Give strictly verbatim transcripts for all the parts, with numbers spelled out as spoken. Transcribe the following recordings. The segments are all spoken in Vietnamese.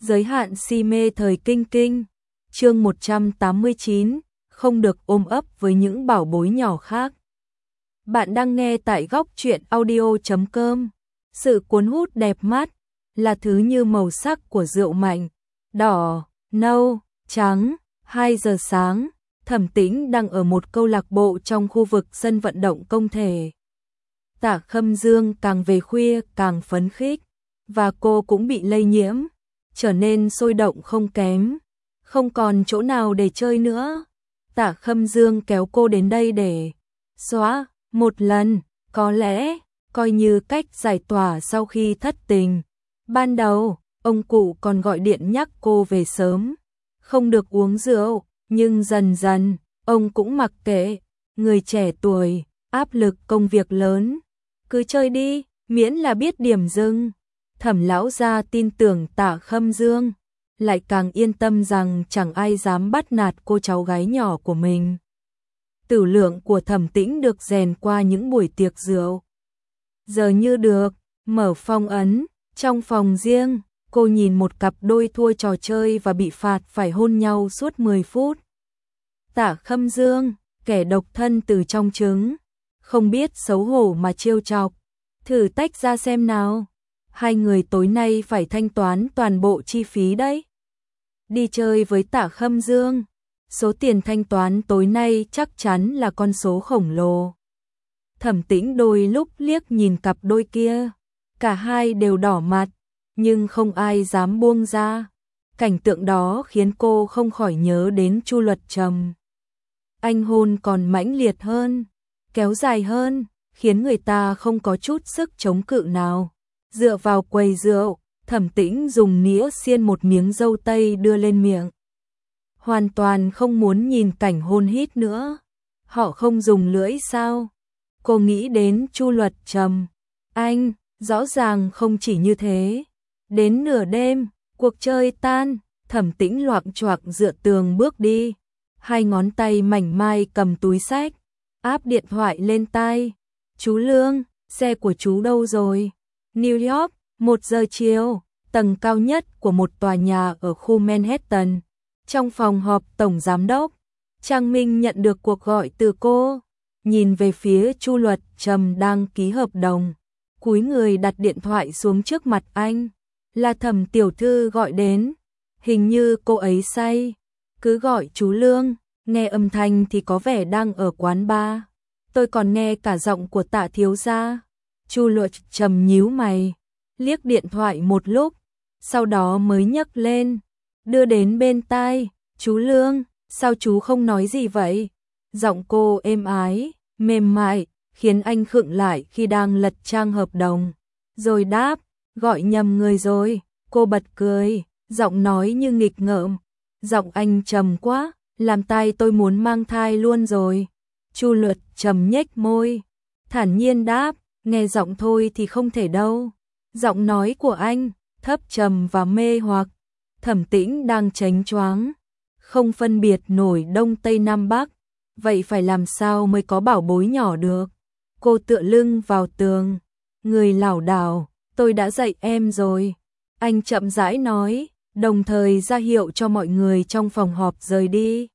Giới hạn si mê thời kinh kinh. Chương một trăm tám mươi chín, không được ôm ấp với những bảo bối nhỏ khác. Bạn đang nghe tại góc truyện audio chấm com. Sự cuốn hút đẹp mắt là thứ như màu sắc của rượu mạnh, đỏ, nâu, trắng. Hai giờ sáng, Thẩm Tĩnh đang ở một câu lạc bộ trong khu vực sân vận động công thể. Tạ Khâm Dương càng về khuya càng phấn khích, và cô cũng bị lây nhiễm, trở nên sôi động không kém, không còn chỗ nào để chơi nữa. Tạ Khâm Dương kéo cô đến đây để xóa một lần, có lẽ coi như cách giải tỏa sau khi thất tình. Ban đầu, ông cụ còn gọi điện nhắc cô về sớm, không được uống rượu, nhưng dần dần, ông cũng mặc kệ. Người trẻ tuổi, áp lực công việc lớn, cứ chơi đi, miễn là biết điểm dừng. Thẩm lão gia tin tưởng Tạ Khâm Dương, lại càng yên tâm rằng chẳng ai dám bắt nạt cô cháu gái nhỏ của mình. Tử lượng của Thẩm Tĩnh được rèn qua những buổi tiệc rượu. Giờ như được, mở phong ấn, trong phòng riêng, cô nhìn một cặp đôi thua trò chơi và bị phạt phải hôn nhau suốt mười phút. Tạ Khâm Dương, kẻ độc thân từ trong trứng, không biết xấu hổ mà trêu chọc. Thử tách ra xem nào, hai người tối nay phải thanh toán toàn bộ chi phí đấy. Đi chơi với Tạ Khâm Dương, số tiền thanh toán tối nay chắc chắn là con số khổng lồ. Thẩm Tĩnh đôi lúc liếc nhìn cặp đôi kia, cả hai đều đỏ mặt, nhưng không ai dám buông ra. Cảnh tượng đó khiến cô không khỏi nhớ đến Chu Luật Trầm. Anh hôn còn mãnh liệt hơn, kéo dài hơn, khiến người ta không có chút sức chống cự nào. Dựa vào quầy rượu, Thẩm Tĩnh dùng nĩa xiên một miếng dâu tây đưa lên miệng. Hoàn toàn không muốn nhìn cảnh hôn hít nữa. Họ không dùng lưỡi sao? Cô nghĩ đến Chu Luật Trầm. Anh, rõ ràng không chỉ như thế. Đến nửa đêm, cuộc chơi tan, Thẩm Tĩnh loạng choạng dựa tường bước đi. Hai ngón tay mảnh mai cầm túi xách, áp điện thoại lên tai. Chú Lương, xe của chú đâu rồi? New York, một giờ chiều, tầng cao nhất của một tòa nhà ở khu Manhattan. Trong phòng họp tổng giám đốc, Trang Minh nhận được cuộc gọi từ cô, nhìn về phía Chu Luật Trầm đang ký hợp đồng, cúi người đặt điện thoại xuống trước mặt anh. Là Thẩm tiểu thư gọi đến, hình như cô ấy say, cứ gọi chú Lương, nghe âm thanh thì có vẻ đang ở quán bar. Tôi còn nghe cả giọng của Tạ thiếu gia. Chu Luật Trầm nhíu mày, liếc điện thoại một lúc, sau đó mới nhấc lên, đưa đến bên tai. Chú Lương, sao chú không nói gì vậy? Giọng cô êm ái, mềm mại, khiến anh khựng lại khi đang lật trang hợp đồng. Rồi đáp, gọi nhầm người rồi. Cô bật cười, giọng nói như nghịch ngợm. Giọng anh trầm quá, làm tai tôi muốn mang thai luôn rồi. Chu Luật Trầm nhếch môi, thản nhiên đáp, nghe giọng thôi thì không thể đâu. Giọng nói của anh thấp trầm và mê hoặc. Thẩm Tĩnh đang chánh choáng, không phân biệt nổi đông tây nam bắc. Vậy phải làm sao mới có bảo bối nhỏ được? Cô tựa lưng vào tường, người lảo đảo. Tôi đã dạy em rồi. Anh chậm rãi nói, đồng thời ra hiệu cho mọi người trong phòng họp rời đi.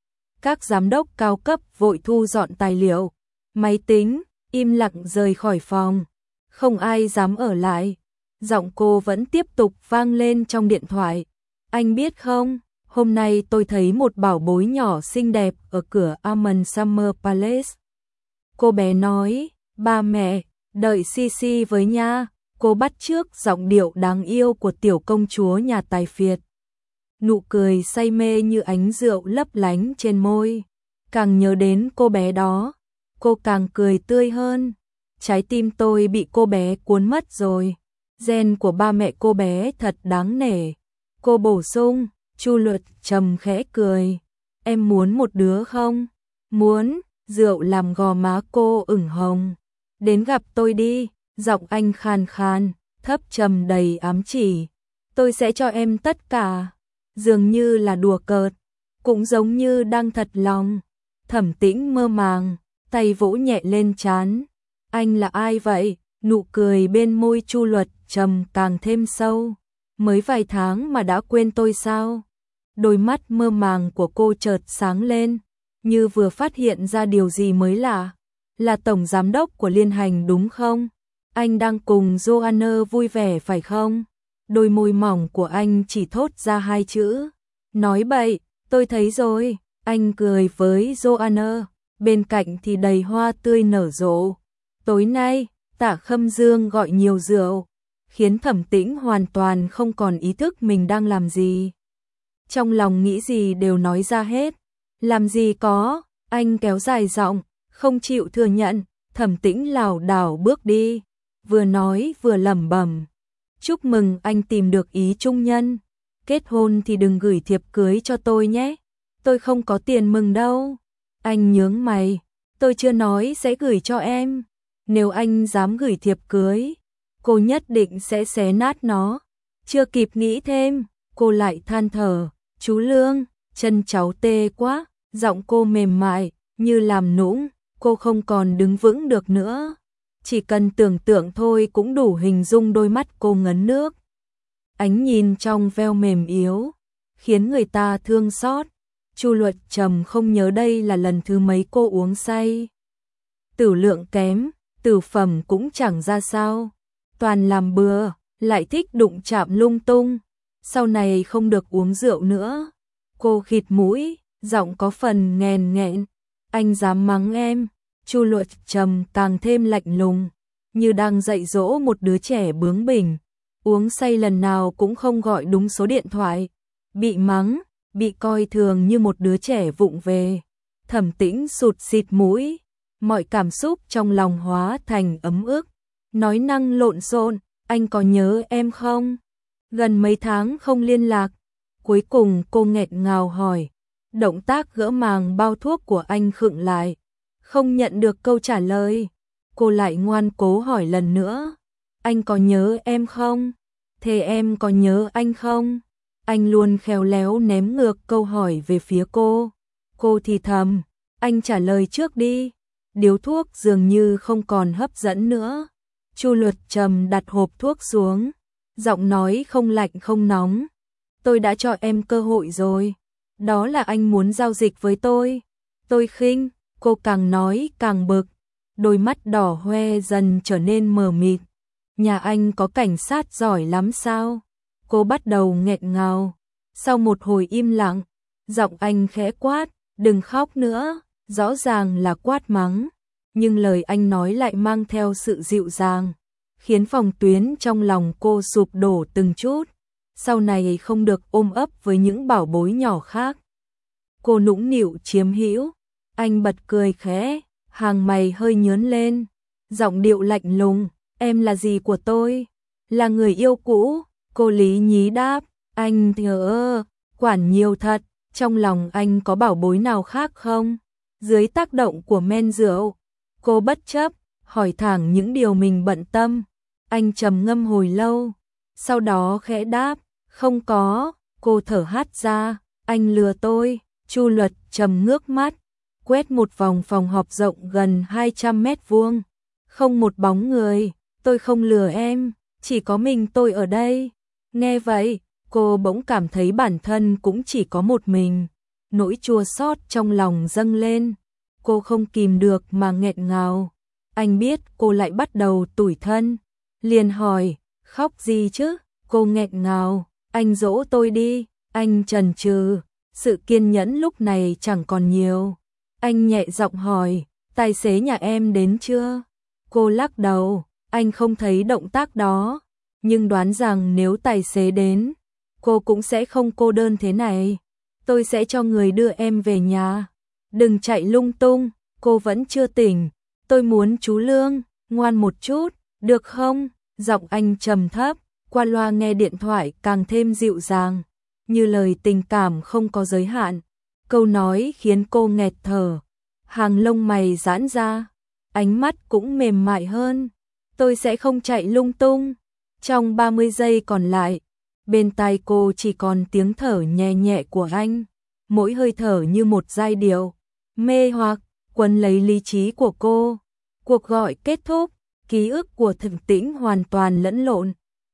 Các giám đốc cao cấp vội thu dọn tài liệu, máy tính, im lặng rời khỏi phòng. Không ai dám ở lại. Giọng cô vẫn tiếp tục vang lên trong điện thoại. Anh biết không, hôm nay tôi thấy một bảo bối nhỏ xinh đẹp ở cửa Almond Summer Palace. Cô bé nói, ba mẹ, đợi xi xi với nha. Cô bắt chước giọng điệu đáng yêu của tiểu công chúa nhà tài phiệt. Nụ cười say mê như ánh rượu lấp lánh trên môi. Càng nhớ đến cô bé đó, cô càng cười tươi hơn. Trái tim tôi bị cô bé cuốn mất rồi. Gen của ba mẹ cô bé thật đáng nể. Cô bổ sung. Chu Luật Trầm khẽ cười. Em muốn một đứa không? Muốn. Rượu làm gò má cô ửng hồng. Đến gặp tôi đi. Giọng anh khàn khàn, thấp trầm đầy ám chỉ. Tôi sẽ cho em tất cả. Dường như là đùa cợt, cũng giống như đang thật lòng. Thẩm Tĩnh mơ màng, tay vỗ nhẹ lên trán. Anh là ai vậy? Nụ cười bên môi Chu Luật Trầm càng thêm sâu. Mới vài tháng mà đã quên tôi sao? Đôi mắt mơ màng của cô chợt sáng lên, như vừa phát hiện ra điều gì mới lạ. Là tổng giám đốc của Liên Hành đúng không? Anh đang cùng Joanna vui vẻ phải không? Đôi môi mỏng của anh chỉ thốt ra hai chữ. Nói bậy, tôi thấy rồi. Anh cười với Joanna, bên cạnh thì đầy hoa tươi nở rộ. Tối nay, Tạ Khâm Dương gọi nhiều rượu, khiến Thẩm Tĩnh hoàn toàn không còn ý thức mình đang làm gì. Trong lòng nghĩ gì đều nói ra hết. Làm gì có, anh kéo dài giọng, không chịu thừa nhận. Thẩm Tĩnh lảo đảo bước đi, vừa nói vừa lẩm bẩm. Chúc mừng anh tìm được ý trung nhân. Kết hôn thì đừng gửi thiệp cưới cho tôi nhé. Tôi không có tiền mừng đâu. Anh nhướng mày, tôi chưa nói sẽ gửi cho em. Nếu anh dám gửi thiệp cưới, cô nhất định sẽ xé nát nó. Chưa kịp nghĩ thêm, cô lại than thở. Chú Lương, chân cháu tê quá. Giọng cô mềm mại, như làm nũng. Cô không còn đứng vững được nữa. Chỉ cần tưởng tượng thôi cũng đủ hình dung đôi mắt cô ngấn nước. Ánh nhìn trong veo mềm yếu, khiến người ta thương xót. Chu Luật Trầm không nhớ đây là lần thứ mấy cô uống say. Tử lượng kém, tử phẩm cũng chẳng ra sao. Toàn làm bừa, lại thích đụng chạm lung tung. Sau này không được uống rượu nữa. Cô khịt mũi, giọng có phần nghèn nghẹn. Anh dám mắng em. Chu Luật Trầm càng thêm lạnh lùng, như đang dạy dỗ một đứa trẻ bướng bỉnh. Uống say lần nào cũng không gọi đúng số điện thoại. Bị mắng, bị coi thường như một đứa trẻ vụng về. Thẩm Tĩnh sụt xịt mũi, mọi cảm xúc trong lòng hóa thành ấm ức. Nói năng lộn xộn, anh có nhớ em không? Gần mấy tháng không liên lạc. Cuối cùng cô nghẹn ngào hỏi. Động tác gỡ màng bao thuốc của anh khựng lại. Không nhận được câu trả lời. Cô lại ngoan cố hỏi lần nữa. Anh có nhớ em không? Thế em có nhớ anh không? Anh luôn khéo léo ném ngược câu hỏi về phía cô. Cô thì thầm. Anh trả lời trước đi. Điếu thuốc dường như không còn hấp dẫn nữa. Chu Luật Trầm đặt hộp thuốc xuống. Giọng nói không lạnh không nóng. Tôi đã cho em cơ hội rồi. Đó là anh muốn giao dịch với tôi. Tôi khinh. Cô càng nói càng bực. Đôi mắt đỏ hoe dần trở nên mờ mịt. Nhà anh có cảnh sát giỏi lắm sao? Cô bắt đầu nghẹn ngào. Sau một hồi im lặng, giọng anh khẽ quát, đừng khóc nữa. Rõ ràng là quát mắng, nhưng lời anh nói lại mang theo sự dịu dàng, khiến phòng tuyến trong lòng cô sụp đổ từng chút. Sau này không được ôm ấp với những bảo bối nhỏ khác. Cô nũng nịu chiếm hữu. Anh bật cười khẽ, hàng mày hơi nhướng lên, giọng điệu lạnh lùng, em là gì của tôi? Là người yêu cũ. Cô lý nhí đáp, anh thờ quản nhiều thật. Trong lòng anh có bảo bối nào khác không? Dưới tác động của men rượu, cô bất chấp hỏi thẳng những điều mình bận tâm. Anh trầm ngâm hồi lâu, sau đó khẽ đáp, không có. Cô thở hắt ra, anh lừa tôi. Chu Luật Trầm ngước mắt, quét một vòng phòng họp rộng gần hai trăm mét vuông. Không một bóng người. Tôi không lừa em, chỉ có mình tôi ở đây. Nghe vậy, cô bỗng cảm thấy bản thân cũng chỉ có một mình. Nỗi chua xót trong lòng dâng lên. Cô không kìm được mà nghẹn ngào. Anh biết cô lại bắt đầu tủi thân, liền hỏi, khóc gì chứ? Cô nghẹn ngào, anh dỗ tôi đi. Anh chần chừ, sự kiên nhẫn lúc này chẳng còn nhiều. Anh nhẹ giọng hỏi, tài xế nhà em đến chưa? Cô lắc đầu, anh không thấy động tác đó, nhưng đoán rằng nếu tài xế đến, cô cũng sẽ không cô đơn thế này. Tôi sẽ cho người đưa em về nhà. Đừng chạy lung tung, cô vẫn chưa tỉnh. Tôi muốn chú Lương, ngoan một chút, được không? Giọng anh trầm thấp, qua loa nghe điện thoại càng thêm dịu dàng, như lời tình cảm không có giới hạn. Câu nói khiến cô nghẹt thở, hàng lông mày giãn ra, ánh mắt cũng mềm mại hơn. Tôi sẽ không chạy lung tung. Trong ba mươi giây còn lại, bên tai cô chỉ còn tiếng thở nhẹ nhẹ của anh, mỗi hơi thở như một giai điệu mê hoặc quấn lấy lý trí của cô. Cuộc gọi kết thúc, ký ức của Thẩm Tĩnh hoàn toàn lẫn lộn.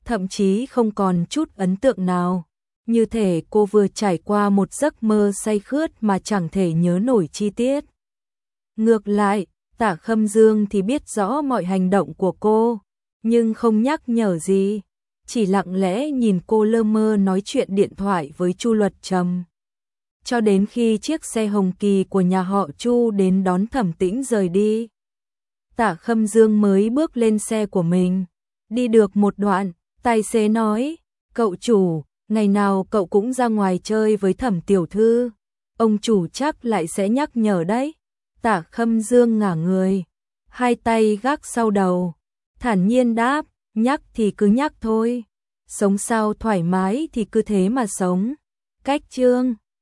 thậm chí không còn chút ấn tượng nào. Như thể cô vừa trải qua một giấc mơ say khướt mà chẳng thể nhớ nổi chi tiết. Ngược lại, Tạ Khâm Dương thì biết rõ mọi hành động của cô, nhưng không nhắc nhở gì, chỉ lặng lẽ nhìn cô lơ mơ nói chuyện điện thoại với Chu Luật Trầm. Cho đến khi chiếc xe hồng kỳ của nhà họ Chu đến đón Thẩm Tĩnh rời đi, Tạ Khâm Dương mới bước lên xe của mình. Đi được một đoạn, tài xế nói, cậu chủ, ngày nào cậu cũng ra ngoài chơi với Thẩm tiểu thư, ông chủ chắc lại sẽ nhắc nhở đấy. Tạ Khâm Dương ngả người, hai tay gác sau đầu, thản nhiên đáp, nhắc thì cứ nhắc thôi, sống sao thoải mái thì cứ thế mà sống. Cách chương